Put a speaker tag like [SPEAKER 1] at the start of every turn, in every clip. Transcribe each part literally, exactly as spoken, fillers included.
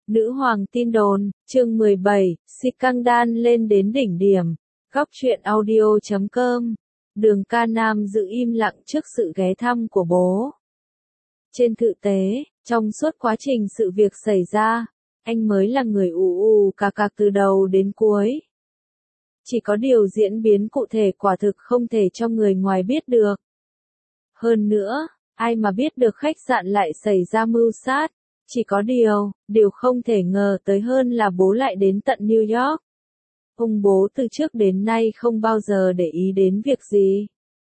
[SPEAKER 1] Nữ hoàng tin đồn, chương mười bảy, Scandal lên đến đỉnh điểm. Góc truyện audio chấm com. Đường Ca Nam giữ im lặng trước sự ghé thăm của bố. Trên thực tế, trong suốt quá trình sự việc xảy ra, anh mới là người ù ù cà cà từ đầu đến cuối. Chỉ có điều diễn biến cụ thể quả thực không thể cho người ngoài biết được. Hơn nữa, ai mà biết được khách sạn lại xảy ra mưu sát. Chỉ có điều, điều không thể ngờ tới hơn là bố lại đến tận New York. Ông bố từ trước đến nay không bao giờ để ý đến việc gì.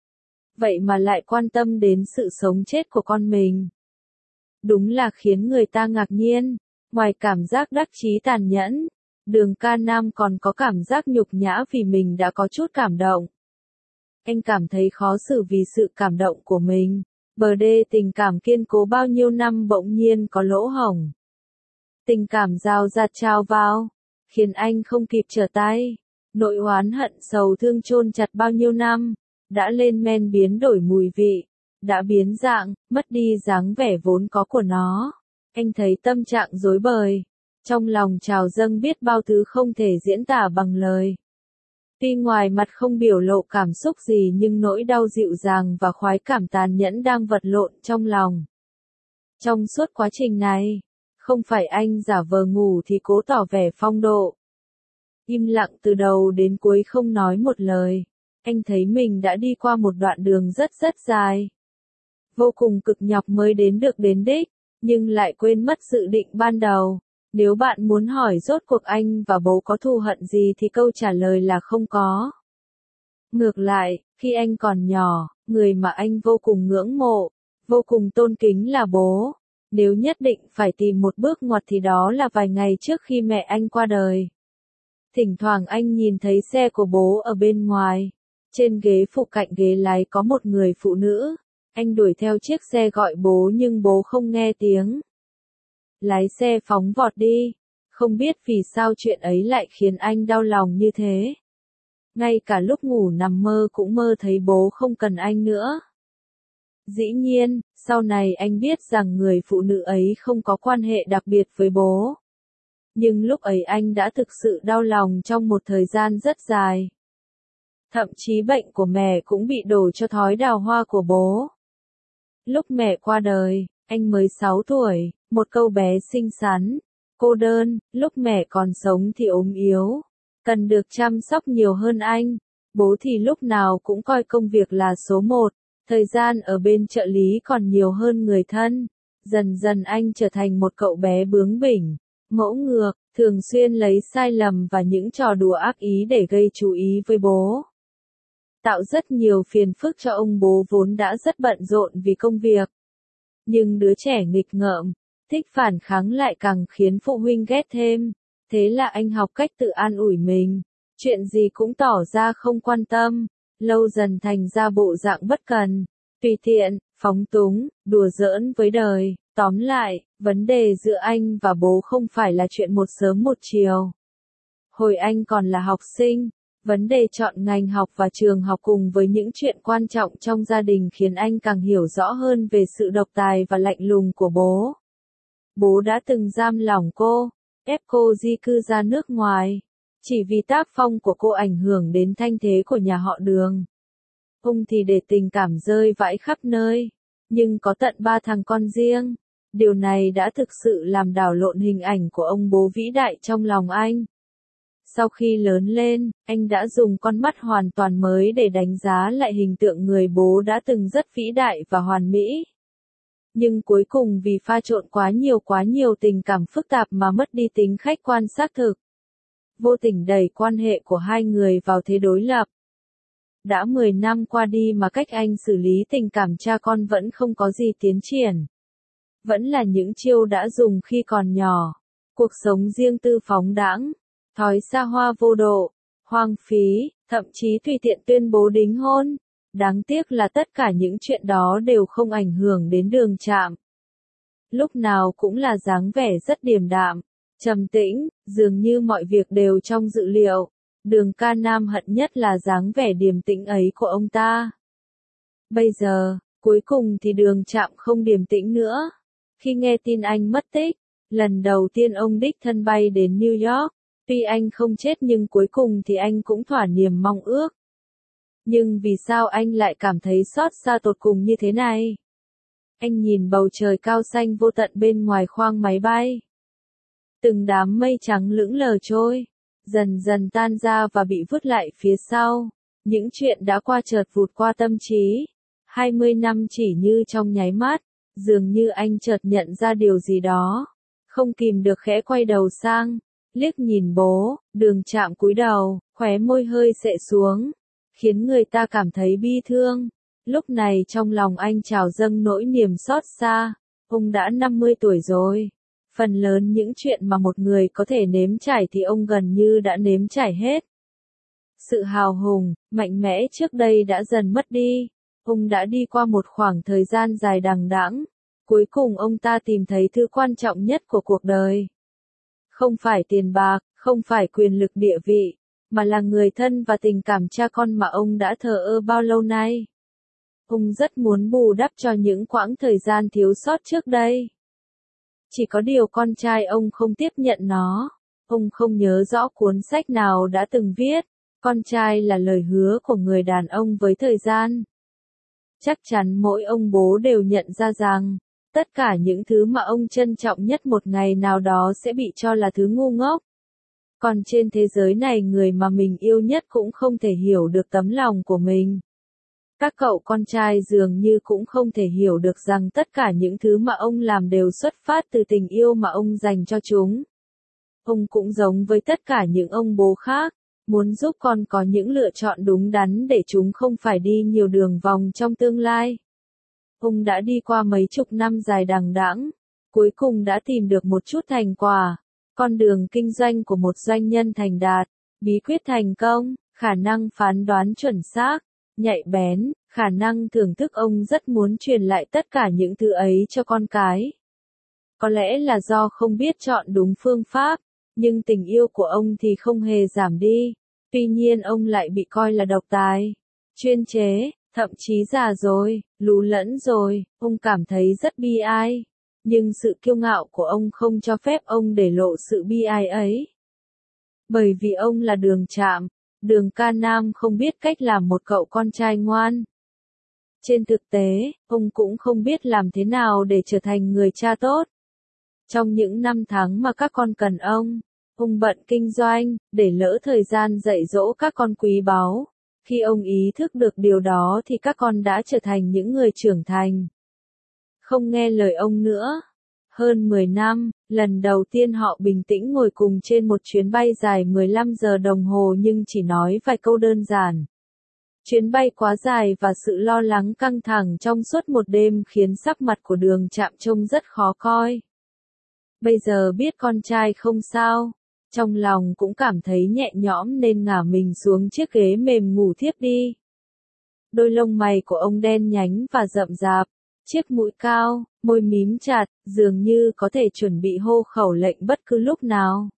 [SPEAKER 1] Vậy mà lại quan tâm đến sự sống chết của con mình. Đúng là khiến người ta ngạc nhiên, ngoài cảm giác đắc chí tàn nhẫn, Đường Ca Nam còn có cảm giác nhục nhã vì mình đã có chút cảm động. Anh cảm thấy khó xử vì sự cảm động của mình. Bờ đê tình cảm kiên cố bao nhiêu năm bỗng nhiên có lỗ hổng. Tình cảm rào rạt trào vào, khiến anh không kịp trở tay. Nỗi oán hận sầu thương chôn chặt bao nhiêu năm, đã lên men biến đổi mùi vị, đã biến dạng, mất đi dáng vẻ vốn có của nó. Anh thấy tâm trạng rối bời, trong lòng trào dâng biết bao thứ không thể diễn tả bằng lời. Tuy ngoài mặt không biểu lộ cảm xúc gì nhưng nỗi đau dịu dàng và khoái cảm tàn nhẫn đang vật lộn trong lòng. Trong suốt quá trình này, không phải anh giả vờ ngủ thì cố tỏ vẻ phong độ. Im lặng từ đầu đến cuối không nói một lời, anh thấy mình đã đi qua một đoạn đường rất rất dài. Vô cùng cực nhọc mới đến được đến đích, nhưng lại quên mất dự định ban đầu. Nếu bạn muốn hỏi rốt cuộc anh và bố có thù hận gì thì câu trả lời là không có. Ngược lại, khi anh còn nhỏ, người mà anh vô cùng ngưỡng mộ, vô cùng tôn kính là bố. Nếu nhất định phải tìm một bước ngoặt thì đó là vài ngày trước khi mẹ anh qua đời. Thỉnh thoảng anh nhìn thấy xe của bố ở bên ngoài. Trên ghế phụ cạnh ghế lái có một người phụ nữ. Anh đuổi theo chiếc xe gọi bố nhưng bố không nghe tiếng. Lái xe phóng vọt đi, không biết vì sao chuyện ấy lại khiến anh đau lòng như thế. Ngay cả lúc ngủ nằm mơ cũng mơ thấy bố không cần anh nữa. Dĩ nhiên, sau này anh biết rằng người phụ nữ ấy không có quan hệ đặc biệt với bố. Nhưng lúc ấy anh đã thực sự đau lòng trong một thời gian rất dài. Thậm chí bệnh của mẹ cũng bị đổ cho thói đào hoa của bố. Lúc mẹ qua đời, anh mới sáu tuổi. Một câu bé xinh xắn, cô đơn, lúc mẹ còn sống thì ốm yếu, cần được chăm sóc nhiều hơn anh. Bố thì lúc nào cũng coi công việc là số một, thời gian ở bên trợ lý còn nhiều hơn người thân. Dần dần anh trở thành một cậu bé bướng bỉnh, ngỗ ngược, thường xuyên lấy sai lầm và những trò đùa ác ý để gây chú ý với bố. Tạo rất nhiều phiền phức cho ông bố vốn đã rất bận rộn vì công việc. Nhưng đứa trẻ nghịch ngợm, thích phản kháng lại càng khiến phụ huynh ghét thêm. Thế là anh học cách tự an ủi mình. Chuyện gì cũng tỏ ra không quan tâm. Lâu dần thành ra bộ dạng bất cần, tùy tiện, phóng túng, đùa giỡn với đời. Tóm lại, vấn đề giữa anh và bố không phải là chuyện một sớm một chiều. Hồi anh còn là học sinh, vấn đề chọn ngành học và trường học cùng với những chuyện quan trọng trong gia đình khiến anh càng hiểu rõ hơn về sự độc tài và lạnh lùng của bố. Bố đã từng giam lỏng cô, ép cô di cư ra nước ngoài, chỉ vì tác phong của cô ảnh hưởng đến thanh thế của nhà họ Đường. Ông thì để tình cảm rơi vãi khắp nơi, nhưng có tận ba thằng con riêng. Điều này đã thực sự làm đảo lộn hình ảnh của ông bố vĩ đại trong lòng anh. Sau khi lớn lên, anh đã dùng con mắt hoàn toàn mới để đánh giá lại hình tượng người bố đã từng rất vĩ đại và hoàn mỹ. Nhưng cuối cùng vì pha trộn quá nhiều quá nhiều tình cảm phức tạp mà mất đi tính khách quan xác thực. Vô tình đẩy quan hệ của hai người vào thế đối lập. Đã mười năm qua đi mà cách anh xử lý tình cảm cha con vẫn không có gì tiến triển. Vẫn là những chiêu đã dùng khi còn nhỏ. Cuộc sống riêng tư phóng đãng, thói xa hoa vô độ, hoang phí, thậm chí tùy tiện tuyên bố đính hôn. Đáng tiếc là tất cả những chuyện đó đều không ảnh hưởng đến Đường Trạm. Lúc nào cũng là dáng vẻ rất điềm đạm, trầm tĩnh, dường như mọi việc đều trong dự liệu. Đường Ca Nam hận nhất là dáng vẻ điềm tĩnh ấy của ông ta. Bây giờ, cuối cùng thì Đường Trạm không điềm tĩnh nữa. Khi nghe tin anh mất tích, Lần đầu tiên ông đích thân bay đến New York, tuy anh không chết nhưng cuối cùng thì anh cũng thỏa niềm mong ước. Nhưng vì sao anh lại cảm thấy xót xa tột cùng như thế này? Anh nhìn bầu trời cao xanh vô tận bên ngoài khoang máy bay. Từng đám mây trắng lững lờ trôi, dần dần tan ra và bị vứt lại phía sau. Những chuyện đã qua chợt vụt qua tâm trí. hai mươi năm chỉ như trong nháy mắt, dường như anh chợt nhận ra điều gì đó. Không kìm được khẽ quay đầu sang, liếc nhìn bố, Đường Trạm cúi đầu, khóe môi hơi xệ xuống, khiến người ta cảm thấy bi thương. Lúc này trong lòng anh trào dâng nỗi niềm xót xa. Ông đã năm mươi tuổi rồi. Phần lớn những chuyện mà một người có thể nếm trải thì ông gần như đã nếm trải hết. Sự hào hùng, mạnh mẽ trước đây đã dần mất đi. Ông đã đi qua một khoảng thời gian dài đằng đẵng. Cuối cùng ông ta tìm thấy thứ quan trọng nhất của cuộc đời. Không phải tiền bạc, không phải quyền lực địa vị, mà là người thân và tình cảm cha con mà ông đã thờ ơ bao lâu nay. Ông rất muốn bù đắp cho những quãng thời gian thiếu sót trước đây. Chỉ có điều con trai ông không tiếp nhận nó. Ông không nhớ rõ cuốn sách nào đã từng viết, con trai là lời hứa của người đàn ông với thời gian. Chắc chắn mỗi ông bố đều nhận ra rằng, tất cả những thứ mà ông trân trọng nhất một ngày nào đó sẽ bị cho là thứ ngu ngốc. Còn trên thế giới này người mà mình yêu nhất cũng không thể hiểu được tấm lòng của mình. Các cậu con trai dường như cũng không thể hiểu được rằng tất cả những thứ mà ông làm đều xuất phát từ tình yêu mà ông dành cho chúng. Ông cũng giống với tất cả những ông bố khác, muốn giúp con có những lựa chọn đúng đắn để chúng không phải đi nhiều đường vòng trong tương lai. Ông đã đi qua mấy chục năm dài đằng đẵng, cuối cùng đã tìm được một chút thành quả. Con đường kinh doanh của một doanh nhân thành đạt, bí quyết thành công, khả năng phán đoán chuẩn xác, nhạy bén, khả năng thưởng thức. Ông rất muốn truyền lại tất cả những thứ ấy cho con cái. Có lẽ là do không biết chọn đúng phương pháp, nhưng tình yêu của ông thì không hề giảm đi. Tuy nhiên ông lại bị coi là độc tài, chuyên chế, thậm chí già rồi, lú lẫn rồi. Ông cảm thấy rất bi ai. Nhưng sự kiêu ngạo của ông không cho phép ông để lộ sự bi ai ấy. Bởi vì ông là Đường Trạm, Đường Ca Nam không biết cách làm một cậu con trai ngoan. Trên thực tế, ông cũng không biết làm thế nào để trở thành người cha tốt. Trong những năm tháng mà các con cần ông, ông bận kinh doanh, để lỡ thời gian dạy dỗ các con quý báu. Khi ông ý thức được điều đó thì các con đã trở thành những người trưởng thành. Không nghe lời ông nữa. Hơn mười năm, lần đầu tiên họ bình tĩnh ngồi cùng trên một chuyến bay dài mười lăm giờ đồng hồ nhưng chỉ nói vài câu đơn giản. Chuyến bay quá dài và sự lo lắng căng thẳng trong suốt một đêm khiến sắc mặt của Đường Trạm trông rất khó coi. Bây giờ biết con trai không sao, trong lòng cũng cảm thấy nhẹ nhõm nên ngả mình xuống chiếc ghế mềm ngủ thiếp đi. Đôi lông mày của ông đen nhánh và rậm rạp, chiếc mũi cao, môi mím chặt, dường như có thể chuẩn bị hô khẩu lệnh bất cứ lúc nào.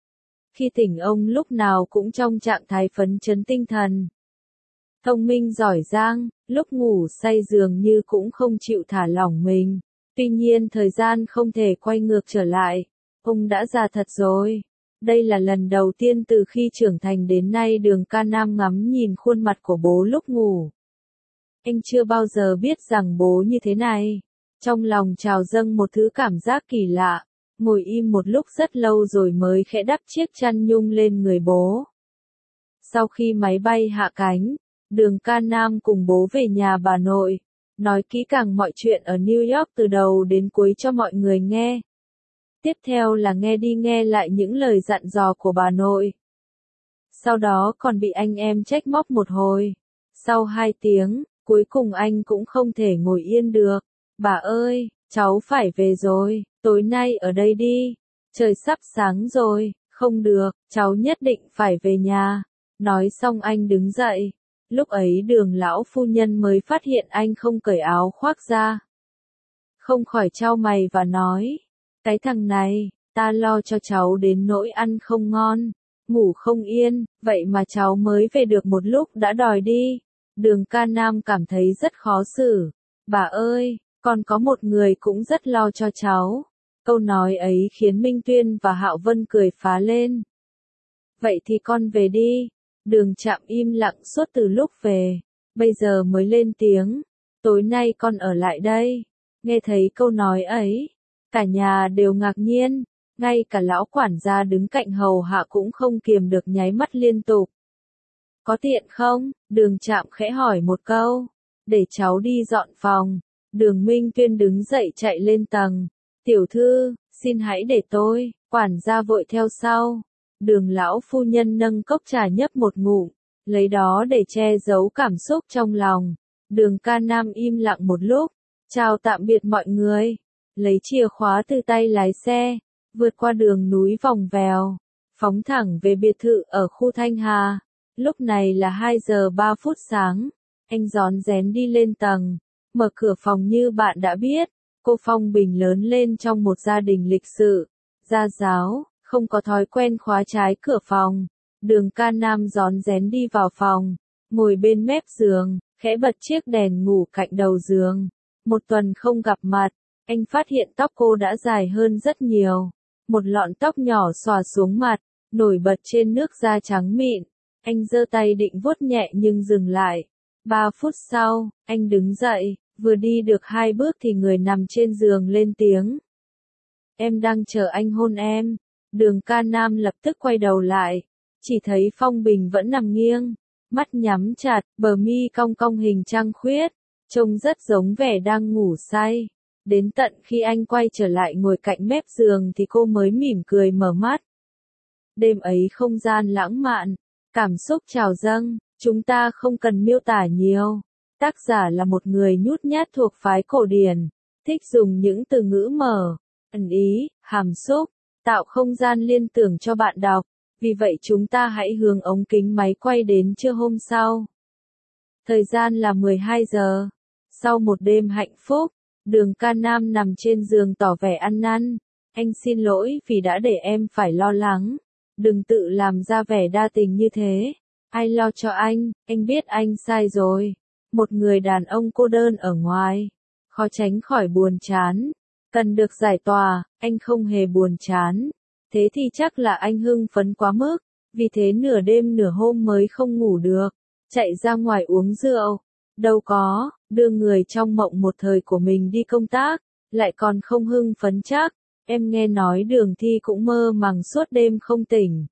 [SPEAKER 1] Khi tỉnh ông lúc nào cũng trong trạng thái phấn chấn tinh thần. Thông minh giỏi giang, lúc ngủ say dường như cũng không chịu thả lỏng mình. Tuy nhiên thời gian không thể quay ngược trở lại. Ông đã già thật rồi. Đây là lần đầu tiên từ khi trưởng thành đến nay Đường Ca Nam ngắm nhìn khuôn mặt của bố lúc ngủ. Anh chưa bao giờ biết rằng bố như thế này. Trong lòng trào dâng một thứ cảm giác kỳ lạ. Ngồi im một lúc rất lâu rồi mới khẽ đắp chiếc chăn nhung lên người bố. Sau khi máy bay hạ cánh, Đường Ca Nam cùng bố về nhà bà nội, nói kỹ càng mọi chuyện ở New York từ đầu đến cuối cho mọi người nghe. Tiếp theo là nghe đi nghe lại những lời dặn dò của bà nội. Sau đó còn bị anh em trách móc một hồi. Sau hai tiếng, cuối cùng anh cũng không thể ngồi yên được. Bà ơi, cháu phải về rồi, tối nay ở đây đi. Trời sắp sáng rồi, không được, cháu nhất định phải về nhà. Nói xong anh đứng dậy. Lúc ấy Đường lão phu nhân mới phát hiện anh không cởi áo khoác ra. Không khỏi chau mày và nói, cái thằng này, ta lo cho cháu đến nỗi ăn không ngon, ngủ không yên, vậy mà cháu mới về được một lúc đã đòi đi. Đường Ca Nam cảm thấy rất khó xử. Bà ơi, còn có một người cũng rất lo cho cháu. Câu nói ấy khiến Minh Tuyên và Hạo Vân cười phá lên. Vậy thì con về đi. Đường Trạm im lặng suốt từ lúc về, bây giờ mới lên tiếng. Tối nay con ở lại đây. Nghe thấy câu nói ấy, cả nhà đều ngạc nhiên, ngay cả lão quản gia đứng cạnh hầu hạ cũng không kiềm được nháy mắt liên tục. Có tiện không? Đường Trạm khẽ hỏi một câu. Để cháu đi dọn phòng. Đường Minh Tuyên đứng dậy chạy lên tầng. Tiểu thư, xin hãy để tôi. Quản gia vội theo sau. Đường lão phu nhân nâng cốc trà nhấp một ngụm, lấy đó để che giấu cảm xúc trong lòng. Đường Ca Nam im lặng một lúc, chào tạm biệt mọi người, lấy chìa khóa từ tay lái xe, vượt qua đường núi vòng vèo, phóng thẳng về biệt thự ở khu Thanh Hà. Lúc này là hai giờ ba phút sáng, anh rón rén đi lên tầng, mở cửa phòng. Như bạn đã biết, cô Phong Bình lớn lên trong một gia đình lịch sự, gia giáo, không có thói quen khóa trái cửa phòng. Đường Ca Nam rón rén đi vào phòng, ngồi bên mép giường, khẽ bật chiếc đèn ngủ cạnh đầu giường. Một tuần không gặp mặt, anh phát hiện tóc cô đã dài hơn rất nhiều. Một lọn tóc nhỏ xõa xuống mặt, nổi bật trên nước da trắng mịn. Anh giơ tay định vuốt nhẹ nhưng dừng lại. Ba phút sau, anh đứng dậy, vừa đi được hai bước thì người nằm trên giường lên tiếng. Em đang chờ anh hôn em. Đường Ca Nam lập tức quay đầu lại, chỉ thấy Phong Bình vẫn nằm nghiêng, mắt nhắm chặt, bờ mi cong cong hình trăng khuyết, trông rất giống vẻ đang ngủ say. Đến tận khi anh quay trở lại ngồi cạnh mép giường thì cô mới mỉm cười mở mắt. Đêm ấy không gian lãng mạn, cảm xúc trào dâng, chúng ta không cần miêu tả nhiều. Tác giả là một người nhút nhát thuộc phái cổ điển, thích dùng những từ ngữ mở, ẩn ý, hàm xúc, tạo không gian liên tưởng cho bạn đọc. Vì vậy chúng ta hãy hướng ống kính máy quay đến trưa hôm sau. Thời gian là mười hai giờ. Sau một đêm hạnh phúc, Đường Ca Nam nằm trên giường tỏ vẻ ăn năn. Anh xin lỗi vì đã để em phải lo lắng. Đừng tự làm ra vẻ đa tình như thế. Ai lo cho anh, anh biết anh sai rồi. Một người đàn ông cô đơn ở ngoài, khó tránh khỏi buồn chán. Cần được giải tỏa, anh không hề buồn chán. Thế thì chắc là anh hưng phấn quá mức, vì thế nửa đêm nửa hôm mới không ngủ được, chạy ra ngoài uống rượu. Đâu có, đưa người trong mộng một thời của mình đi công tác, lại còn không hưng phấn chắc. Em nghe nói Đường Thi cũng mơ màng suốt đêm không tỉnh.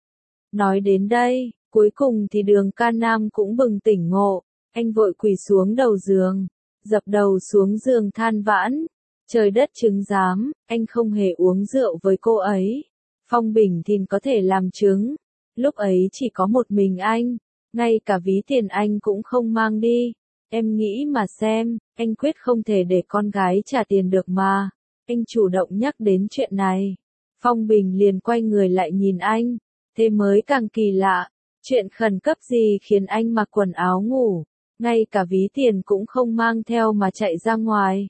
[SPEAKER 1] Nói đến đây, cuối cùng thì Đường Ca Nam cũng bừng tỉnh ngộ, anh vội quỳ xuống đầu giường, dập đầu xuống giường than vãn. Trời đất chứng giám, anh không hề uống rượu với cô ấy. Phong Bình thì có thể làm chứng. Lúc ấy chỉ có một mình anh, ngay cả ví tiền anh cũng không mang đi. Em nghĩ mà xem, anh quyết không thể để con gái trả tiền được mà. Anh chủ động nhắc đến chuyện này. Phong Bình liền quay người lại nhìn anh. Thế mới càng kỳ lạ. Chuyện khẩn cấp gì khiến anh mặc quần áo ngủ, ngay cả ví tiền cũng không mang theo mà chạy ra ngoài.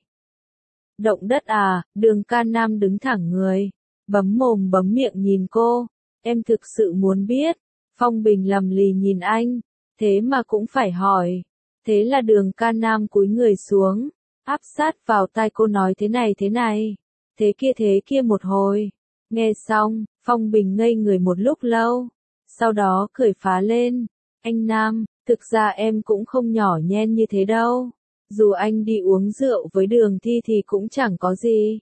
[SPEAKER 1] Động đất à? Đường Ca Nam đứng thẳng người, bấm mồm bấm miệng nhìn cô. Em thực sự muốn biết. Phong Bình lầm lì nhìn anh, thế mà cũng phải hỏi. Thế là Đường Ca Nam cúi người xuống, áp sát vào tai cô nói thế này thế này, thế kia thế kia một hồi. Nghe xong, Phong Bình ngây người một lúc lâu, sau đó cười phá lên. Anh Nam, thực ra em cũng không nhỏ nhen như thế đâu. Dù anh đi uống rượu với Đường Thi thì cũng chẳng có gì.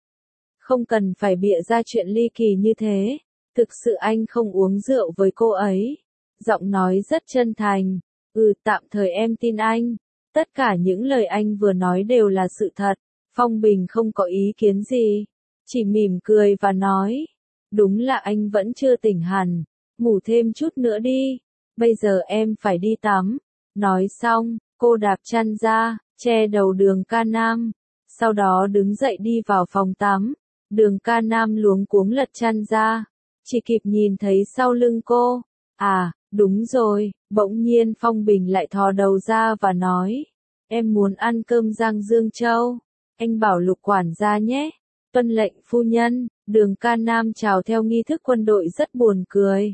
[SPEAKER 1] Không cần phải bịa ra chuyện ly kỳ như thế. Thực sự anh không uống rượu với cô ấy. Giọng nói rất chân thành. Ừ, tạm thời em tin anh. Tất cả những lời anh vừa nói đều là sự thật. Phong Bình không có ý kiến gì, chỉ mỉm cười và nói. Đúng là anh vẫn chưa tỉnh hẳn. Ngủ thêm chút nữa đi. Bây giờ em phải đi tắm. Nói xong, cô đạp chăn ra, che đầu Đường Ca Nam. Sau đó đứng dậy đi vào phòng tắm. Đường Ca Nam luống cuống lật chăn ra, chỉ kịp nhìn thấy sau lưng cô. À, đúng rồi, bỗng nhiên Phong Bình lại thò đầu ra và nói. Em muốn ăn cơm rang Dương Châu. Anh bảo Lục quản gia nhé. Tuân lệnh phu nhân. Đường Ca Nam chào theo nghi thức quân đội rất buồn cười.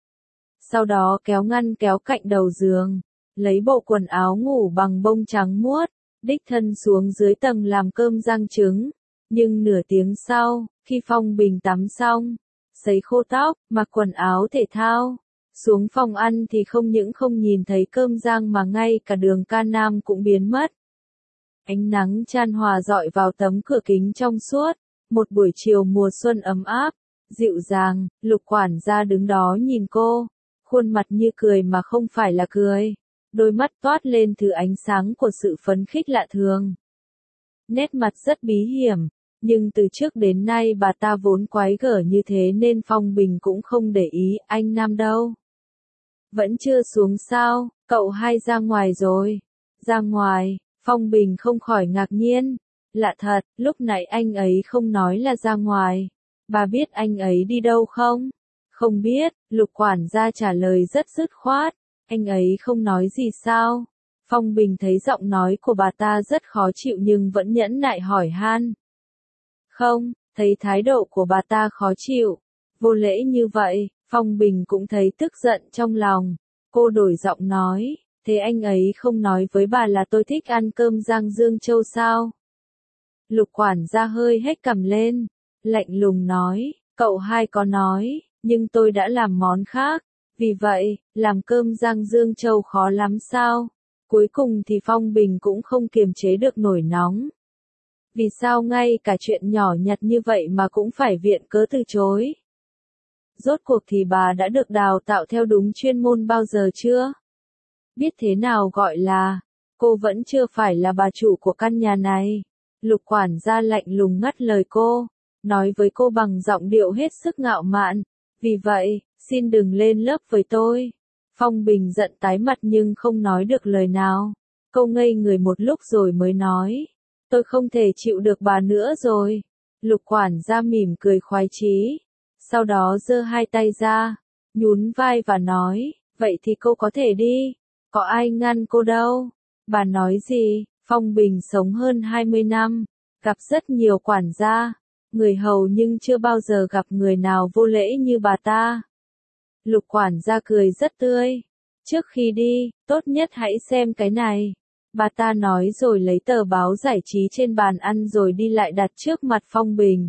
[SPEAKER 1] Sau đó kéo ngăn kéo cạnh đầu giường, lấy bộ quần áo ngủ bằng bông trắng muốt, đích thân xuống dưới tầng làm cơm rang trứng. Nhưng nửa tiếng sau, khi Phong Bình tắm xong, sấy khô tóc, mặc quần áo thể thao, xuống phòng ăn thì không những không nhìn thấy cơm rang mà ngay cả đường Ca Nam cũng biến mất. Ánh nắng chan hòa rọi vào tấm cửa kính trong suốt, một buổi chiều mùa xuân ấm áp, dịu dàng, Lục quản gia đứng đó nhìn cô, khuôn mặt như cười mà không phải là cười, đôi mắt toát lên thứ ánh sáng của sự phấn khích lạ thường. Nét mặt rất bí hiểm, nhưng từ trước đến nay bà ta vốn quái gở như thế nên Phong Bình cũng không để ý. Anh Nam đâu? Vẫn chưa xuống sao, cậu hai ra ngoài rồi. Ra ngoài, Phong Bình không khỏi ngạc nhiên. Lạ thật, lúc nãy anh ấy không nói là ra ngoài. Bà biết anh ấy đi đâu không? Không biết, Lục quản gia trả lời rất dứt khoát. Anh ấy không nói gì sao? Phong Bình thấy giọng nói của bà ta rất khó chịu nhưng vẫn nhẫn nại hỏi han. Không, thấy thái độ của bà ta khó chịu, vô lễ như vậy, Phong Bình cũng thấy tức giận trong lòng. Cô đổi giọng nói, thế anh ấy không nói với bà là tôi thích ăn cơm rang Dương Châu sao? Lục quản gia hơi hét cằm lên, lạnh lùng nói, cậu hai có nói, nhưng tôi đã làm món khác, vì vậy, làm cơm rang Dương Châu khó lắm sao? Cuối cùng thì Phong Bình cũng không kiềm chế được nổi nóng. Vì sao ngay cả chuyện nhỏ nhặt như vậy mà cũng phải viện cớ từ chối? Rốt cuộc thì bà đã được đào tạo theo đúng chuyên môn bao giờ chưa? Biết thế nào gọi là, cô vẫn chưa phải là bà chủ của căn nhà này. Lục quản gia lạnh lùng ngắt lời cô, nói với cô bằng giọng điệu hết sức ngạo mạn. Vì vậy, xin đừng lên lớp với tôi. Phong Bình giận tái mặt nhưng không nói được lời nào. Cô ngây người một lúc rồi mới nói. Tôi không thể chịu được bà nữa rồi. Lục quản gia mỉm cười khoái chí. Sau đó giơ hai tay ra, nhún vai và nói, vậy thì cô có thể đi. Có ai ngăn cô đâu. Bà nói gì? Phong Bình sống hơn hai mươi năm, gặp rất nhiều quản gia, người hầu nhưng chưa bao giờ gặp người nào vô lễ như bà ta. Lục quản gia cười rất tươi. Trước khi đi, tốt nhất hãy xem cái này. Bà ta nói rồi lấy tờ báo giải trí trên bàn ăn rồi đi lại đặt trước mặt Phong Bình.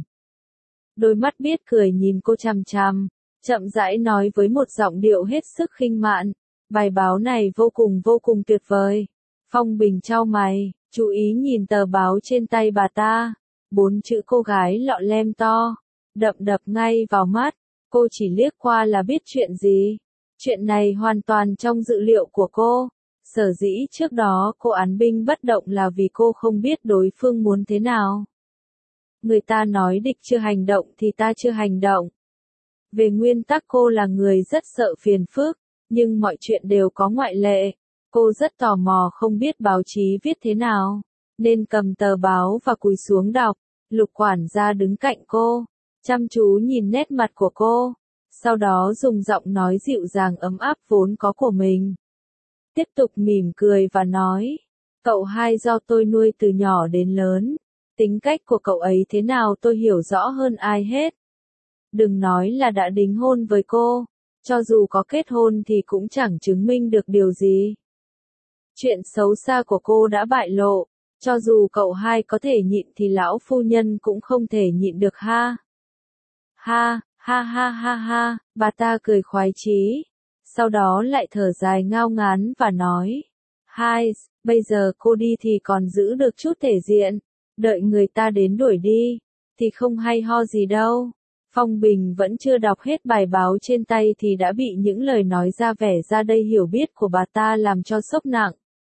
[SPEAKER 1] Đôi mắt biết cười nhìn cô chằm chằm, chậm rãi nói với một giọng điệu hết sức khinh mạn. Bài báo này vô cùng vô cùng tuyệt vời. Phong Bình chau mày, chú ý nhìn tờ báo trên tay bà ta. Bốn chữ cô gái lọ lem to, đậm đập ngay vào mắt. Cô chỉ liếc qua là biết chuyện gì. Chuyện này hoàn toàn trong dự liệu của cô. Sở dĩ trước đó cô án binh bất động là vì cô không biết đối phương muốn thế nào. Người ta nói địch chưa hành động thì ta chưa hành động. Về nguyên tắc cô là người rất sợ phiền phức, nhưng mọi chuyện đều có ngoại lệ. Cô rất tò mò không biết báo chí viết thế nào, nên cầm tờ báo và cúi xuống đọc. Lục quản gia đứng cạnh cô, chăm chú nhìn nét mặt của cô, sau đó dùng giọng nói dịu dàng ấm áp vốn có của mình. Tiếp tục mỉm cười và nói, cậu hai do tôi nuôi từ nhỏ đến lớn, tính cách của cậu ấy thế nào tôi hiểu rõ hơn ai hết. Đừng nói là đã đính hôn với cô, cho dù có kết hôn thì cũng chẳng chứng minh được điều gì. Chuyện xấu xa của cô đã bại lộ, cho dù cậu hai có thể nhịn thì lão phu nhân cũng không thể nhịn được ha. Ha, ha ha ha ha, bà ta cười khoái chí, sau đó lại thở dài ngao ngán và nói, hai, bây giờ cô đi thì còn giữ được chút thể diện, đợi người ta đến đuổi đi, thì không hay ho gì đâu. Phong Bình vẫn chưa đọc hết bài báo trên tay thì đã bị những lời nói ra vẻ ra đây hiểu biết của bà ta làm cho sốc nặng.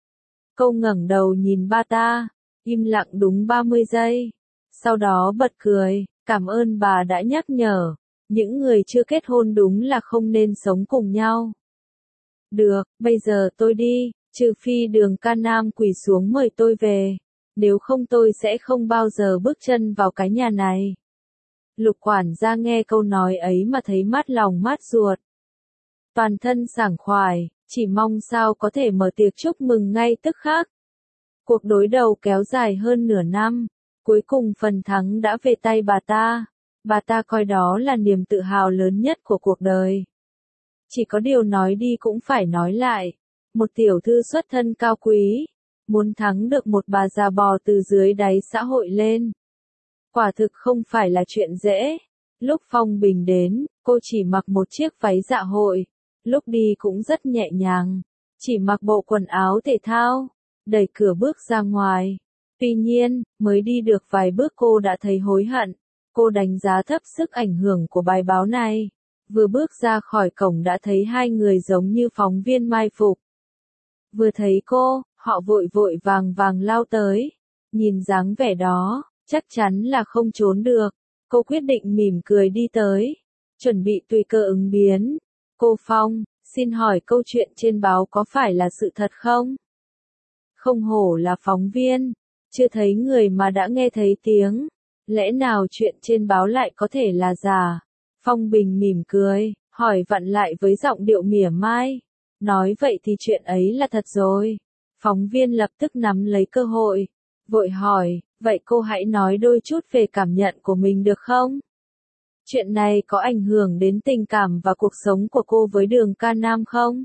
[SPEAKER 1] Cô ngẩng đầu nhìn bà ta, im lặng đúng ba mươi giây, sau đó bật cười, cảm ơn bà đã nhắc nhở, những người chưa kết hôn đúng là không nên sống cùng nhau. Được, bây giờ tôi đi, trừ phi Đường Ca Nam quỳ xuống mời tôi về, nếu không tôi sẽ không bao giờ bước chân vào cái nhà này. Lục quản gia nghe câu nói ấy mà thấy mát lòng mát ruột. Toàn thân sảng khoái, chỉ mong sao có thể mở tiệc chúc mừng ngay tức khắc. Cuộc đối đầu kéo dài hơn nửa năm, cuối cùng phần thắng đã về tay bà ta. Bà ta coi đó là niềm tự hào lớn nhất của cuộc đời. Chỉ có điều nói đi cũng phải nói lại, một tiểu thư xuất thân cao quý, muốn thắng được một bà già bò từ dưới đáy xã hội lên. Quả thực không phải là chuyện dễ. Lúc Phong Bình đến, cô chỉ mặc một chiếc váy dạ hội. Lúc đi cũng rất nhẹ nhàng. Chỉ mặc bộ quần áo thể thao. Đẩy cửa bước ra ngoài. Tuy nhiên, mới đi được vài bước cô đã thấy hối hận. Cô đánh giá thấp sức ảnh hưởng của bài báo này. Vừa bước ra khỏi cổng đã thấy hai người giống như phóng viên mai phục. Vừa thấy cô, họ vội vội vàng vàng lao tới. Nhìn dáng vẻ đó, chắc chắn là không trốn được. Cô quyết định mỉm cười đi tới. Chuẩn bị tùy cơ ứng biến. Cô Phong, xin hỏi câu chuyện trên báo có phải là sự thật không? Không hổ là phóng viên. Chưa thấy người mà đã nghe thấy tiếng. Lẽ nào chuyện trên báo lại có thể là giả? Phong Bình mỉm cười, hỏi vặn lại với giọng điệu mỉa mai. Nói vậy thì chuyện ấy là thật rồi. Phóng viên lập tức nắm lấy cơ hội. Vội hỏi, vậy cô hãy nói đôi chút về cảm nhận của mình được không? Chuyện này có ảnh hưởng đến tình cảm và cuộc sống của cô với Đường Ca Nam không?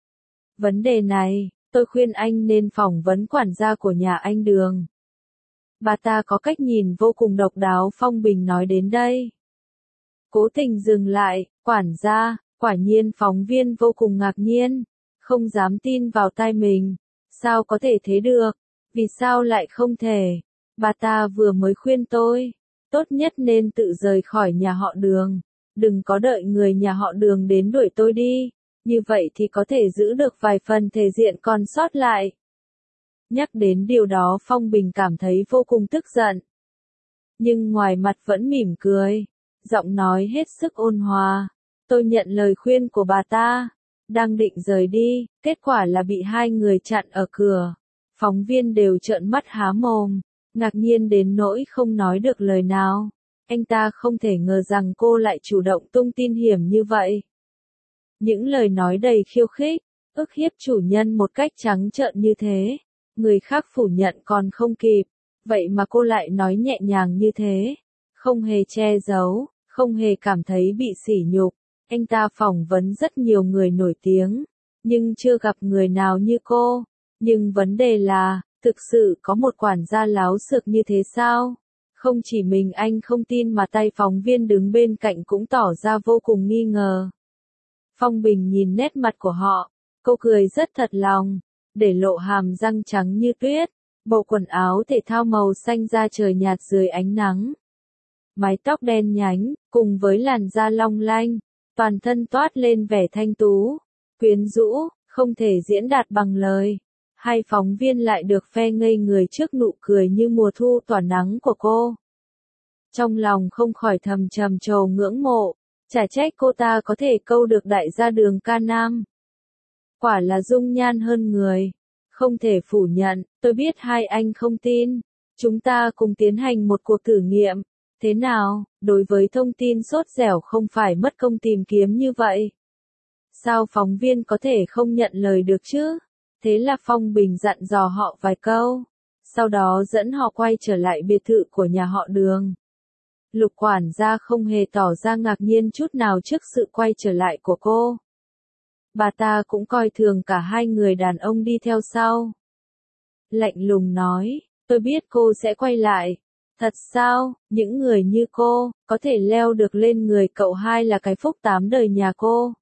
[SPEAKER 1] Vấn đề này, tôi khuyên anh nên phỏng vấn quản gia của nhà anh Đường. Bà ta có cách nhìn vô cùng độc đáo. Phong Bình nói đến đây. Cố tình dừng lại, quản gia, quả nhiên phóng viên vô cùng ngạc nhiên, không dám tin vào tai mình. Sao có thể thế được? Vì sao lại không thể? Bà ta vừa mới khuyên tôi, tốt nhất nên tự rời khỏi nhà họ Đường, đừng có đợi người nhà họ Đường đến đuổi tôi đi, như vậy thì có thể giữ được vài phần thể diện còn sót lại. Nhắc đến điều đó Phong Bình cảm thấy vô cùng tức giận. Nhưng ngoài mặt vẫn mỉm cười, giọng nói hết sức ôn hòa. Tôi nhận lời khuyên của bà ta, đang định rời đi, kết quả là bị hai người chặn ở cửa. Phóng viên đều trợn mắt há mồm, ngạc nhiên đến nỗi không nói được lời nào. Anh ta không thể ngờ rằng cô lại chủ động tung tin hiểm như vậy. Những lời nói đầy khiêu khích, ức hiếp chủ nhân một cách trắng trợn như thế. Người khác phủ nhận còn không kịp, vậy mà cô lại nói nhẹ nhàng như thế. Không hề che giấu, không hề cảm thấy bị sỉ nhục. Anh ta phỏng vấn rất nhiều người nổi tiếng, nhưng chưa gặp người nào như cô. Nhưng vấn đề là, thực sự có một quản gia láo xược như thế sao? Không chỉ mình anh không tin mà tay phóng viên đứng bên cạnh cũng tỏ ra vô cùng nghi ngờ. Phong Bình nhìn nét mặt của họ, cô cười rất thật lòng, để lộ hàm răng trắng như tuyết, bộ quần áo thể thao màu xanh da trời nhạt dưới ánh nắng. Mái tóc đen nhánh, cùng với làn da long lanh, toàn thân toát lên vẻ thanh tú, quyến rũ, không thể diễn đạt bằng lời. Hai phóng viên lại được phe ngây người trước nụ cười như mùa thu tỏa nắng của cô. Trong lòng không khỏi thầm trầm trồ ngưỡng mộ, chả trách cô ta có thể câu được đại gia Đường Ca Nam. Quả là dung nhan hơn người. Không thể phủ nhận, tôi biết hai anh không tin. Chúng ta cùng tiến hành một cuộc thử nghiệm. Thế nào, đối với thông tin sốt dẻo không phải mất công tìm kiếm như vậy? Sao phóng viên có thể không nhận lời được chứ? Thế là Phong Bình dặn dò họ vài câu. Sau đó dẫn họ quay trở lại biệt thự của nhà họ Đường. Lục quản gia không hề tỏ ra ngạc nhiên chút nào trước sự quay trở lại của cô. Bà ta cũng coi thường cả hai người đàn ông đi theo sau. Lạnh lùng nói, tôi biết cô sẽ quay lại. Thật sao, những người như cô, có thể leo được lên người cậu hai là cái phúc tám đời nhà cô.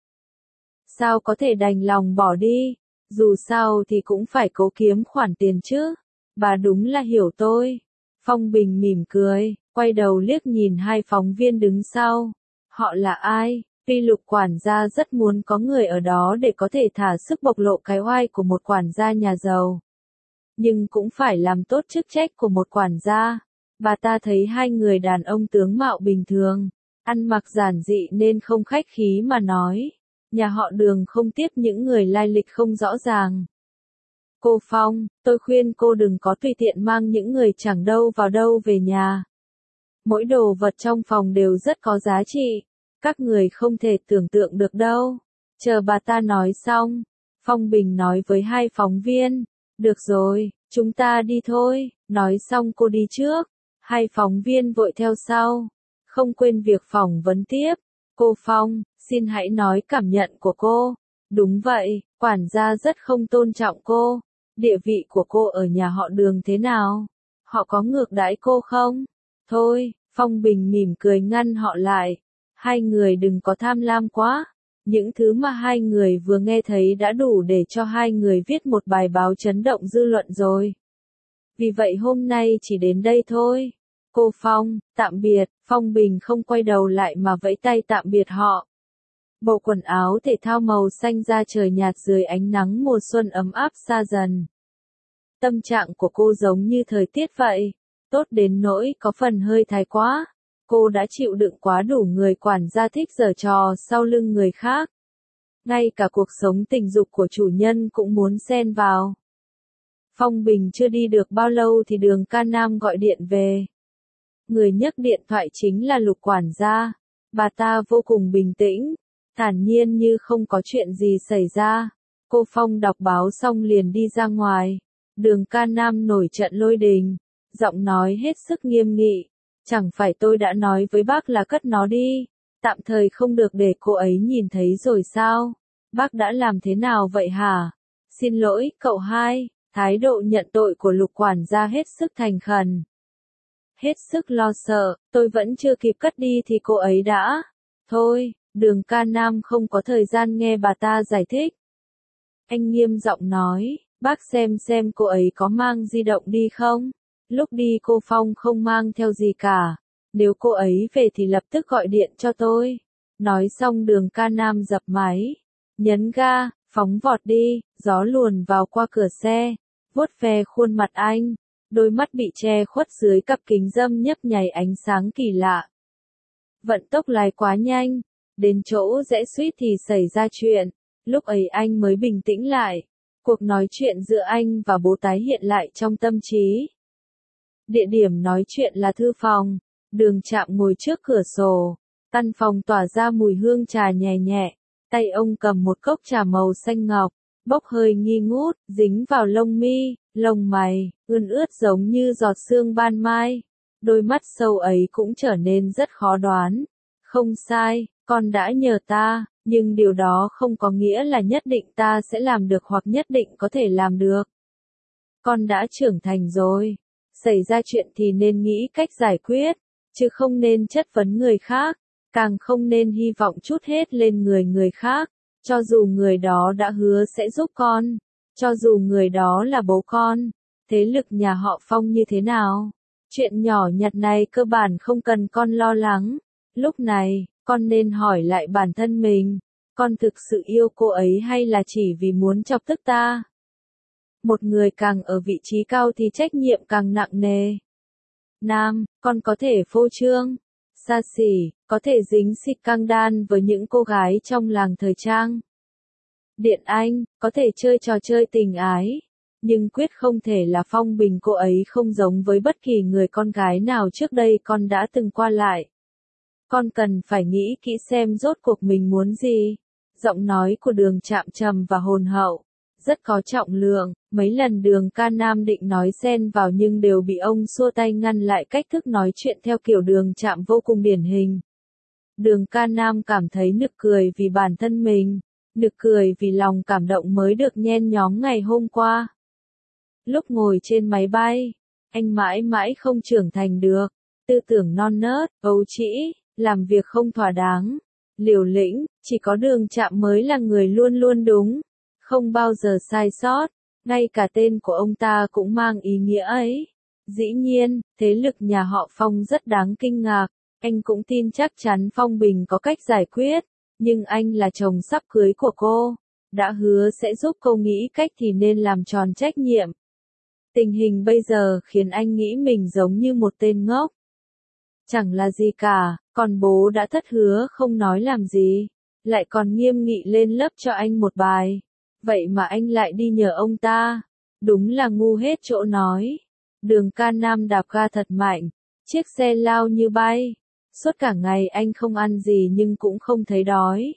[SPEAKER 1] Sao có thể đành lòng bỏ đi, dù sao thì cũng phải cố kiếm khoản tiền chứ. Bà đúng là hiểu tôi. Phong Bình mỉm cười, quay đầu liếc nhìn hai phóng viên đứng sau. Họ là ai? Tuy Lục quản gia rất muốn có người ở đó để có thể thả sức bộc lộ cái oai của một quản gia nhà giàu, nhưng cũng phải làm tốt chức trách của một quản gia. Bà ta thấy hai người đàn ông tướng mạo bình thường, ăn mặc giản dị nên không khách khí mà nói, nhà họ Đường không tiếp những người lai lịch không rõ ràng. Cô Phong, tôi khuyên cô đừng có tùy tiện mang những người chẳng đâu vào đâu về nhà. Mỗi đồ vật trong phòng đều rất có giá trị, các người không thể tưởng tượng được đâu. Chờ bà ta nói xong, Phong Bình nói với hai phóng viên, được rồi, chúng ta đi thôi. Nói xong cô đi trước, hai phóng viên vội theo sau, không quên việc phỏng vấn tiếp. Cô Phong, xin hãy nói cảm nhận của cô. Đúng vậy, quản gia rất không tôn trọng cô. Địa vị của cô ở nhà họ Đường thế nào? Họ có ngược đãi cô không? Thôi, Phong Bình mỉm cười ngăn họ lại. Hai người đừng có tham lam quá. Những thứ mà hai người vừa nghe thấy đã đủ để cho hai người viết một bài báo chấn động dư luận rồi. Vì vậy hôm nay chỉ đến đây thôi. Cô Phong, tạm biệt. Phong Bình không quay đầu lại mà vẫy tay tạm biệt họ. Bộ quần áo thể thao màu xanh da trời nhạt dưới ánh nắng mùa xuân ấm áp xa dần. Tâm trạng của cô giống như thời tiết vậy. Tốt đến nỗi có phần hơi thái quá. Cô đã chịu đựng quá đủ người quản gia thích giở trò sau lưng người khác. Ngay cả cuộc sống tình dục của chủ nhân cũng muốn xen vào. Phong Bình chưa đi được bao lâu thì Đường Ca Nam gọi điện về. Người nhấc điện thoại chính là Lục quản gia. Bà ta vô cùng bình tĩnh, thản nhiên như không có chuyện gì xảy ra. Cô Phong đọc báo xong liền đi ra ngoài. Đường Ca Nam nổi trận lôi đình, giọng nói hết sức nghiêm nghị. Chẳng phải tôi đã nói với bác là cất nó đi, tạm thời không được để cô ấy nhìn thấy rồi sao? Bác đã làm thế nào vậy hả? Xin lỗi, cậu hai. Thái độ nhận tội của Lục quản gia hết sức thành khẩn. Hết sức lo sợ, tôi vẫn chưa kịp cất đi thì cô ấy đã. Thôi, Đường Ca Nam không có thời gian nghe bà ta giải thích. Anh nghiêm giọng nói, bác xem xem cô ấy có mang di động đi không? Lúc đi cô Phong không mang theo gì cả. Nếu cô ấy về thì lập tức gọi điện cho tôi. Nói xong Đường Ca Nam dập máy. Nhấn ga, phóng vọt đi, gió luồn vào qua cửa xe. Vuốt ve khuôn mặt anh. Đôi mắt bị che khuất dưới cặp kính râm nhấp nháy ánh sáng kỳ lạ. Vận tốc lái quá nhanh. Đến chỗ rẽ suýt thì xảy ra chuyện. Lúc ấy anh mới bình tĩnh lại. Cuộc nói chuyện giữa anh và bố tái hiện lại trong tâm trí. Địa điểm nói chuyện là thư phòng. Đường Trạm ngồi trước cửa sổ. Căn phòng tỏa ra mùi hương trà nhẹ nhẹ. Tay ông cầm một cốc trà màu xanh ngọc. Bốc hơi nghi ngút, dính vào lông mi, lông mày, ươn ướt giống như giọt sương ban mai. Đôi mắt sâu ấy cũng trở nên rất khó đoán. Không sai, con đã nhờ ta, nhưng điều đó không có nghĩa là nhất định ta sẽ làm được hoặc nhất định có thể làm được. Con đã trưởng thành rồi. Xảy ra chuyện thì nên nghĩ cách giải quyết, chứ không nên chất vấn người khác, càng không nên hy vọng trút hết lên người người khác, cho dù người đó đã hứa sẽ giúp con, cho dù người đó là bố con, thế lực nhà họ Phong như thế nào. Chuyện nhỏ nhặt này cơ bản không cần con lo lắng. Lúc này, con nên hỏi lại bản thân mình, con thực sự yêu cô ấy hay là chỉ vì muốn chọc tức ta? Một người càng ở vị trí cao thì trách nhiệm càng nặng nề. Nam, con có thể phô trương, xa xỉ, có thể dính xịt căng đan với những cô gái trong làng thời trang. Điện Anh, có thể chơi trò chơi tình ái, nhưng quyết không thể là Phong Bình. Cô ấy không giống với bất kỳ người con gái nào trước đây con đã từng qua lại. Con cần phải nghĩ kỹ xem rốt cuộc mình muốn gì. Giọng nói của Đường Trạm trầm và hồn hậu, rất có trọng lượng. Mấy lần Đường Ca Nam định nói xen vào nhưng đều bị ông xua tay ngăn lại. Cách thức nói chuyện theo kiểu Đường Trạm vô cùng điển hình. Đường Ca Nam cảm thấy nực cười vì bản thân mình, nực cười vì lòng cảm động mới được nhen nhóm ngày hôm qua. Lúc ngồi trên máy bay, anh mãi mãi không trưởng thành được, tư tưởng non nớt, ấu trĩ, làm việc không thỏa đáng, liều lĩnh, chỉ có Đường Trạm mới là người luôn luôn đúng, không bao giờ sai sót, ngay cả tên của ông ta cũng mang ý nghĩa ấy. Dĩ nhiên, thế lực nhà họ Phong rất đáng kinh ngạc, anh cũng tin chắc chắn Phong Bình có cách giải quyết, nhưng anh là chồng sắp cưới của cô, đã hứa sẽ giúp cô nghĩ cách thì nên làm tròn trách nhiệm. Tình hình bây giờ khiến anh nghĩ mình giống như một tên ngốc. Chẳng là gì cả, còn bố đã thất hứa không nói làm gì, lại còn nghiêm nghị lên lớp cho anh một bài. Vậy mà anh lại đi nhờ ông ta, đúng là ngu hết chỗ nói. Đường Ca Nam đạp ga thật mạnh, chiếc xe lao như bay. Suốt cả ngày anh không ăn gì nhưng cũng không thấy đói.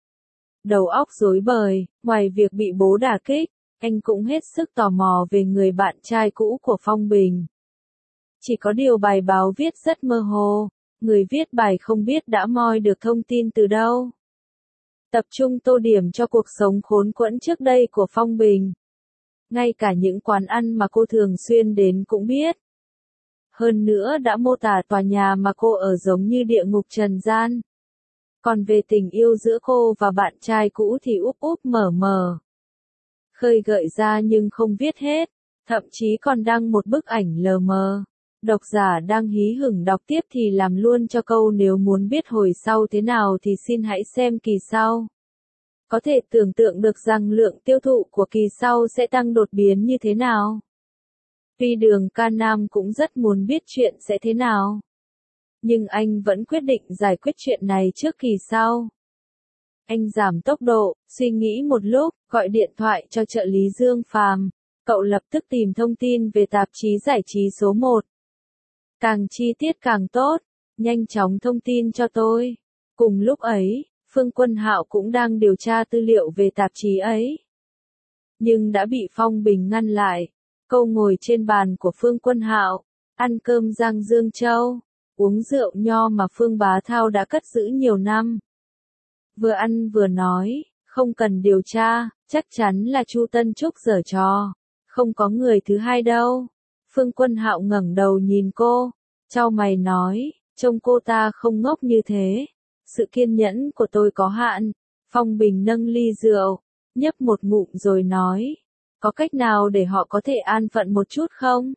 [SPEAKER 1] Đầu óc rối bời, ngoài việc bị bố đả kích, anh cũng hết sức tò mò về người bạn trai cũ của Phong Bình. Chỉ có điều bài báo viết rất mơ hồ, người viết bài không biết đã moi được thông tin từ đâu. Tập trung tô điểm cho cuộc sống khốn quẫn trước đây của Phong Bình. Ngay cả những quán ăn mà cô thường xuyên đến cũng biết. Hơn nữa đã mô tả tòa nhà mà cô ở giống như địa ngục trần gian. Còn về tình yêu giữa cô và bạn trai cũ thì úp úp mở mở. Khơi gợi ra nhưng không viết hết, thậm chí còn đăng một bức ảnh lờ mờ. Độc giả đang hí hửng đọc tiếp thì làm luôn cho câu nếu muốn biết hồi sau thế nào thì xin hãy xem kỳ sau. Có thể tưởng tượng được rằng lượng tiêu thụ của kỳ sau sẽ tăng đột biến như thế nào. Tuy Đường Ca Nam cũng rất muốn biết chuyện sẽ thế nào. Nhưng anh vẫn quyết định giải quyết chuyện này trước kỳ sau. Anh giảm tốc độ, suy nghĩ một lúc, gọi điện thoại cho trợ lý Dương Phàm. Cậu lập tức tìm thông tin về tạp chí giải trí số một. Càng chi tiết càng tốt, nhanh chóng thông tin cho tôi. Cùng lúc ấy, Phương Quân Hạo cũng đang điều tra tư liệu về tạp chí ấy. Nhưng đã bị Phong Bình ngăn lại. Câu ngồi trên bàn của Phương Quân Hạo, ăn cơm rang Dương Châu, uống rượu nho mà Phương Bá Thao đã cất giữ nhiều năm. Vừa ăn vừa nói, không cần điều tra, chắc chắn là Chu Tân Trúc giở trò, không có người thứ hai đâu. Phương Quân Hạo ngẩng đầu nhìn cô, chau mày nói, trông cô ta không ngốc như thế. Sự kiên nhẫn của tôi có hạn. Phong Bình nâng ly rượu, nhấp một ngụm rồi nói, có cách nào để họ có thể an phận một chút không?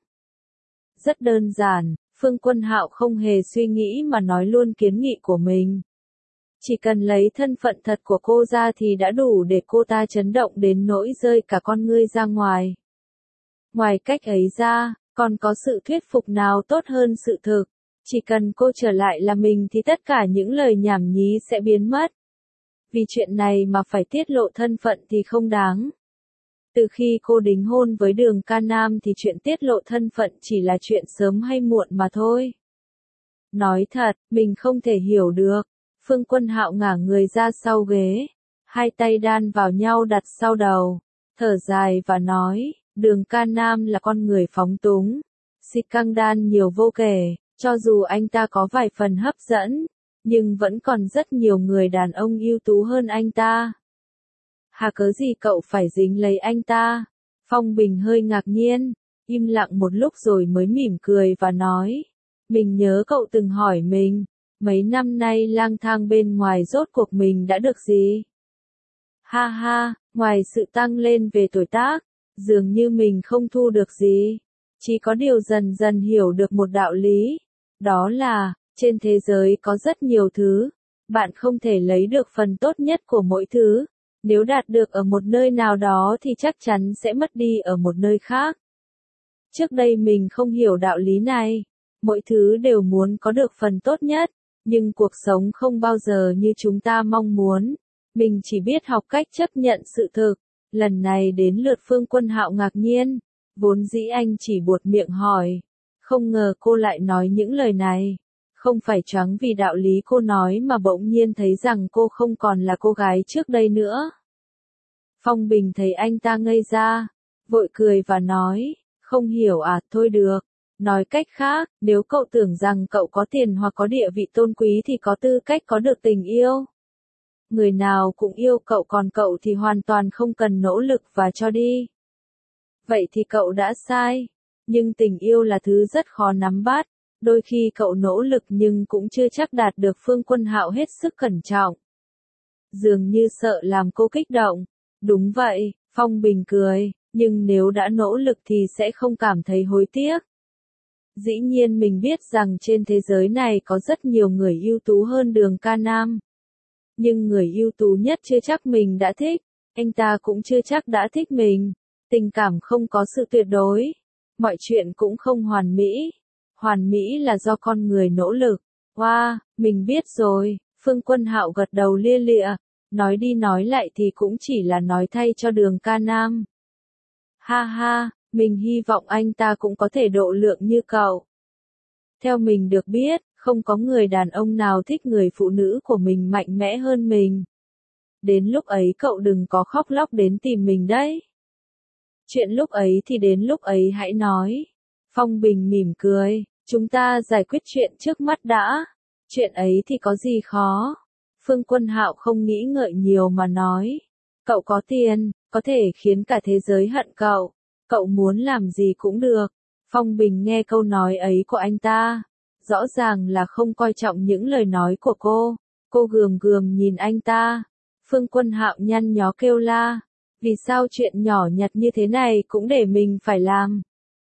[SPEAKER 1] Rất đơn giản, Phương Quân Hạo không hề suy nghĩ mà nói luôn kiến nghị của mình. Chỉ cần lấy thân phận thật của cô ra thì đã đủ để cô ta chấn động đến nỗi rơi cả con ngươi ra ngoài. Ngoài cách ấy ra, còn có sự thuyết phục nào tốt hơn sự thực. Chỉ cần cô trở lại là mình thì tất cả những lời nhảm nhí sẽ biến mất. Vì chuyện này mà phải tiết lộ thân phận thì không đáng. Từ khi cô đính hôn với Đường Ca Nam thì chuyện tiết lộ thân phận chỉ là chuyện sớm hay muộn mà thôi. Nói thật, mình không thể hiểu được. Phương Quân Hạo ngả người ra sau ghế, hai tay đan vào nhau đặt sau đầu, thở dài và nói, Đường Ca Nam là con người phóng túng, scandal nhiều vô kể, cho dù anh ta có vài phần hấp dẫn, nhưng vẫn còn rất nhiều người đàn ông ưu tú hơn anh ta. Hà cớ gì cậu phải dính lấy anh ta? Phong Bình hơi ngạc nhiên, im lặng một lúc rồi mới mỉm cười và nói, mình nhớ cậu từng hỏi mình, mấy năm nay lang thang bên ngoài rốt cuộc mình đã được gì? Ha ha, ngoài sự tăng lên về tuổi tác, dường như mình không thu được gì. Chỉ có điều dần dần hiểu được một đạo lý. Đó là, trên thế giới có rất nhiều thứ. Bạn không thể lấy được phần tốt nhất của mỗi thứ. Nếu đạt được ở một nơi nào đó thì chắc chắn sẽ mất đi ở một nơi khác. Trước đây mình không hiểu đạo lý này. Mỗi thứ đều muốn có được phần tốt nhất. Nhưng cuộc sống không bao giờ như chúng ta mong muốn. Mình chỉ biết học cách chấp nhận sự thực. Lần này đến lượt Phương Quân Hạo ngạc nhiên. Vốn dĩ anh chỉ buột miệng hỏi. Không ngờ cô lại nói những lời này. Không phải choáng vì đạo lý cô nói mà bỗng nhiên thấy rằng cô không còn là cô gái trước đây nữa. Phong Bình thấy anh ta ngây ra. Vội cười và nói. Không hiểu à, thôi được. Nói cách khác, nếu cậu tưởng rằng cậu có tiền hoặc có địa vị tôn quý thì có tư cách có được tình yêu. Người nào cũng yêu cậu còn cậu thì hoàn toàn không cần nỗ lực và cho đi. Vậy thì cậu đã sai. Nhưng tình yêu là thứ rất khó nắm bắt. Đôi khi cậu nỗ lực nhưng cũng chưa chắc đạt được. Phương Quân Hạo hết sức cẩn trọng. Dường như sợ làm cô kích động. Đúng vậy, Phong Bình cười. Nhưng nếu đã nỗ lực thì sẽ không cảm thấy hối tiếc. Dĩ nhiên mình biết rằng trên thế giới này có rất nhiều người ưu tú hơn Đường Ca Nam. Nhưng người ưu tú nhất chưa chắc mình đã thích. Anh ta cũng chưa chắc đã thích mình. Tình cảm không có sự tuyệt đối. Mọi chuyện cũng không hoàn mỹ. Hoàn mỹ là do con người nỗ lực. Wow, mình biết rồi. Phương Quân Hạo gật đầu lia lịa. Nói đi nói lại thì cũng chỉ là nói thay cho Đường Ca Nam. Ha ha, mình hy vọng anh ta cũng có thể độ lượng như cậu. Theo mình được biết, không có người đàn ông nào thích người phụ nữ của mình mạnh mẽ hơn mình. Đến lúc ấy cậu đừng có khóc lóc đến tìm mình đấy. Chuyện lúc ấy thì đến lúc ấy hãy nói. Phong Bình mỉm cười, chúng ta giải quyết chuyện trước mắt đã. Chuyện ấy thì có gì khó. Phương Quân Hạo không nghĩ ngợi nhiều mà nói. Cậu có tiền, có thể khiến cả thế giới hận cậu. Cậu muốn làm gì cũng được. Phong Bình nghe câu nói ấy của anh ta, rõ ràng là không coi trọng những lời nói của cô. Cô gườm gườm nhìn anh ta. Phương Quân Hạo nhăn nhó kêu la. Vì sao chuyện nhỏ nhặt như thế này cũng để mình phải làm?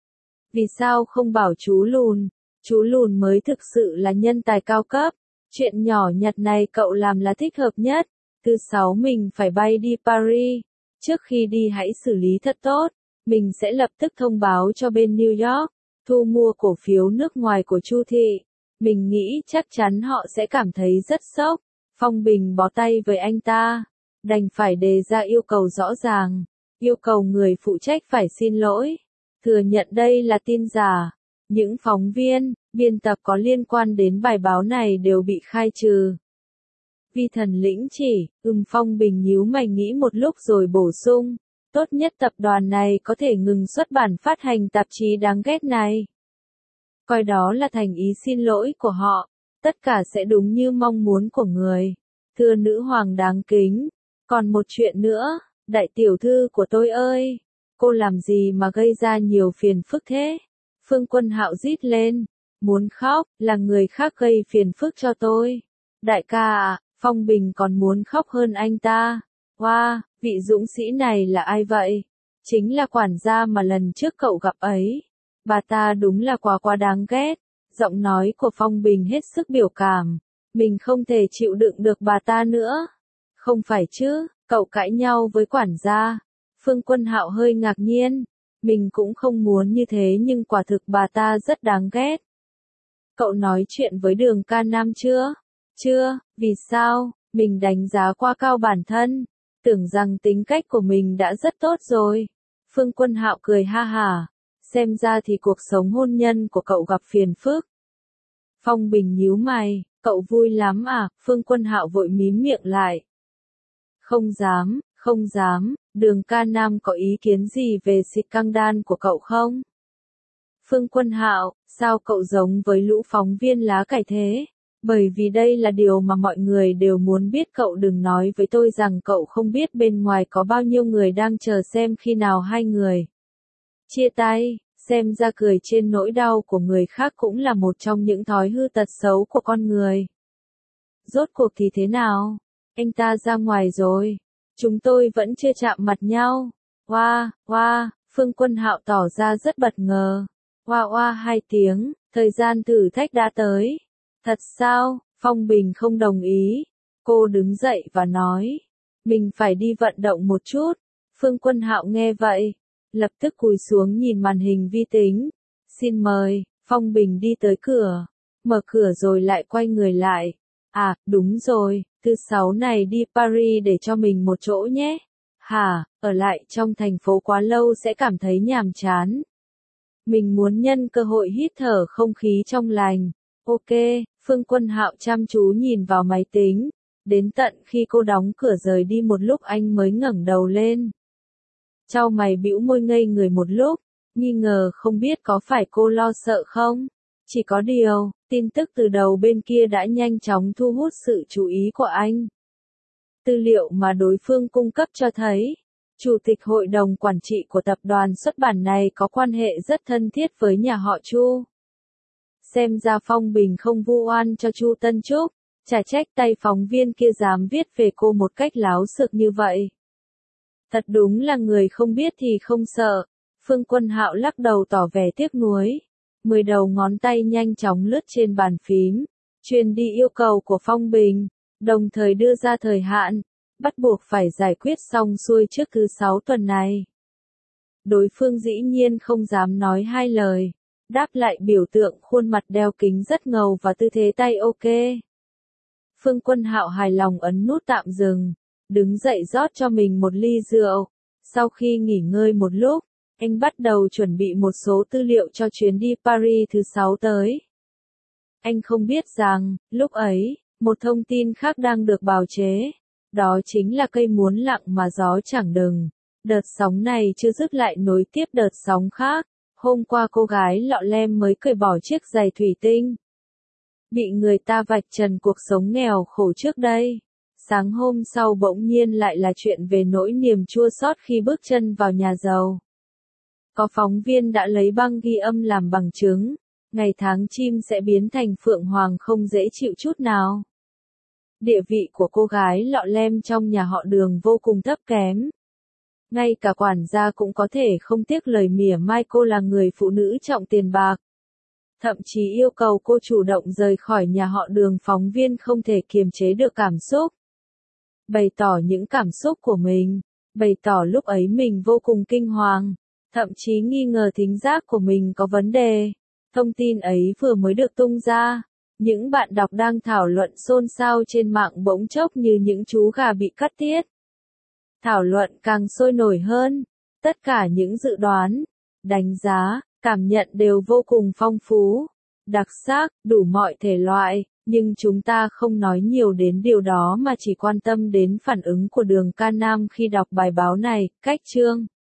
[SPEAKER 1] Vì sao không bảo chú Lùn? Chú Lùn mới thực sự là nhân tài cao cấp. Chuyện nhỏ nhặt này cậu làm là thích hợp nhất. Thứ sáu mình phải bay đi Paris. Trước khi đi hãy xử lý thật tốt. Mình sẽ lập tức thông báo cho bên New York. Thu mua cổ phiếu nước ngoài của Chu Thị. Mình nghĩ chắc chắn họ sẽ cảm thấy rất sốc. Phong Bình bó tay với anh ta. Đành phải đề ra yêu cầu rõ ràng. Yêu cầu người phụ trách phải xin lỗi. Thừa nhận đây là tin giả. Những phóng viên, biên tập có liên quan đến bài báo này đều bị khai trừ. Vi Thần lĩnh chỉ, ừm Phong Bình nhíu mày nghĩ một lúc rồi bổ sung. Tốt nhất tập đoàn này có thể ngừng xuất bản phát hành tạp chí đáng ghét này. Coi đó là thành ý xin lỗi của họ. Tất cả sẽ đúng như mong muốn của người. Thưa nữ hoàng đáng kính. Còn một chuyện nữa, đại tiểu thư của tôi ơi. Cô làm gì mà gây ra nhiều phiền phức thế? Phương Quân Hạo rít lên. Muốn khóc, là người khác gây phiền phức cho tôi. Đại ca à, Phong Bình còn muốn khóc hơn anh ta. Wow, vị dũng sĩ này là ai vậy? Chính là quản gia mà lần trước cậu gặp ấy. Bà ta đúng là quá quá đáng ghét. Giọng nói của Phong Bình hết sức biểu cảm. Mình không thể chịu đựng được bà ta nữa. Không phải chứ, cậu cãi nhau với quản gia. Phương Quân Hạo hơi ngạc nhiên. Mình cũng không muốn như thế nhưng quả thực bà ta rất đáng ghét. Cậu nói chuyện với Đường Ca Nam chưa? Chưa, vì sao? Mình đánh giá quá cao bản thân. Tưởng rằng tính cách của mình đã rất tốt rồi. Phương Quân Hạo cười ha hả. Xem ra thì cuộc sống hôn nhân của cậu gặp phiền phức. Phong Bình nhíu mày. Cậu vui lắm à? Phương Quân Hạo vội mím miệng lại. Không dám, không dám. Đường Ca Nam có ý kiến gì về scandal của cậu không? Phương Quân Hạo, sao cậu giống với lũ phóng viên lá cải thế? Bởi vì đây là điều mà mọi người đều muốn biết. Cậu đừng nói với tôi rằng cậu không biết bên ngoài có bao nhiêu người đang chờ xem khi nào hai người chia tay. Xem ra cười trên nỗi đau của người khác cũng là một trong những thói hư tật xấu của con người. Rốt cuộc thì thế nào? Anh ta ra ngoài rồi. Chúng tôi vẫn chưa chạm mặt nhau. Oa, oa, Phương Quân Hạo tỏ ra rất bất ngờ. Oa oa hai tiếng, thời gian thử thách đã tới. Thật sao? Phong Bình không đồng ý. Cô đứng dậy và nói. Mình phải đi vận động một chút. Phương Quân Hạo nghe vậy. Lập tức cúi xuống nhìn màn hình vi tính. Xin mời, Phong Bình đi tới cửa. Mở cửa rồi lại quay người lại. À, đúng rồi, thứ sáu này đi Paris để cho mình một chỗ nhé. Hả, ở lại trong thành phố quá lâu sẽ cảm thấy nhàm chán. Mình muốn nhân cơ hội hít thở không khí trong lành. Ok, Phương Quân Hạo chăm chú nhìn vào máy tính. Đến tận khi cô đóng cửa rời đi một lúc anh mới ngẩng đầu lên. Chau mày bĩu môi ngây người một lúc, nghi ngờ không biết có phải cô lo sợ không? Chỉ có điều, tin tức từ đầu bên kia đã nhanh chóng thu hút sự chú ý của anh. Tư liệu mà đối phương cung cấp cho thấy, Chủ tịch hội đồng quản trị của tập đoàn xuất bản này có quan hệ rất thân thiết với nhà họ Chu. Xem ra Phong Bình không vu oan cho Chu Tân Trúc, chả trách tay phóng viên kia dám viết về cô một cách láo xược như vậy. Thật đúng là người không biết thì không sợ. Phương Quân Hạo lắc đầu tỏ vẻ tiếc nuối. Mười đầu ngón tay nhanh chóng lướt trên bàn phím, truyền đi yêu cầu của Phong Bình, đồng thời đưa ra thời hạn, bắt buộc phải giải quyết xong xuôi trước thứ sáu tuần này. Đối phương dĩ nhiên không dám nói hai lời, đáp lại biểu tượng khuôn mặt đeo kính rất ngầu và tư thế tay ok. Phương Quân Hạo hài lòng ấn nút tạm dừng, đứng dậy rót cho mình một ly rượu. Sau khi nghỉ ngơi một lúc, anh bắt đầu chuẩn bị một số tư liệu cho chuyến đi Paris thứ sáu tới. Anh không biết rằng, lúc ấy, một thông tin khác đang được bào chế. Đó chính là cây muốn lặng mà gió chẳng đừng. Đợt sóng này chưa dứt lại nối tiếp đợt sóng khác. Hôm qua cô gái lọ lem mới cởi bỏ chiếc giày thủy tinh. Bị người ta vạch trần cuộc sống nghèo khổ trước đây. Sáng hôm sau bỗng nhiên lại là chuyện về nỗi niềm chua xót khi bước chân vào nhà giàu. Có phóng viên đã lấy băng ghi âm làm bằng chứng, ngày tháng chim sẽ biến thành phượng hoàng không dễ chịu chút nào. Địa vị của cô gái lọ lem trong nhà họ Đường vô cùng thấp kém. Ngay cả quản gia cũng có thể không tiếc lời mỉa mai cô là người phụ nữ trọng tiền bạc. Thậm chí yêu cầu cô chủ động rời khỏi nhà họ Đường. Phóng viên không thể kiềm chế được cảm xúc, bày tỏ những cảm xúc của mình, bày tỏ lúc ấy mình vô cùng kinh hoàng, thậm chí nghi ngờ thính giác của mình có vấn đề. Thông tin ấy vừa mới được tung ra, những bạn đọc đang thảo luận xôn xao trên mạng bỗng chốc như những chú gà bị cắt tiết. Thảo luận càng sôi nổi hơn, tất cả những dự đoán, đánh giá, cảm nhận đều vô cùng phong phú, đặc sắc, đủ mọi thể loại, nhưng chúng ta không nói nhiều đến điều đó mà chỉ quan tâm đến phản ứng của Đường Ca Nam khi đọc bài báo này. Cách chương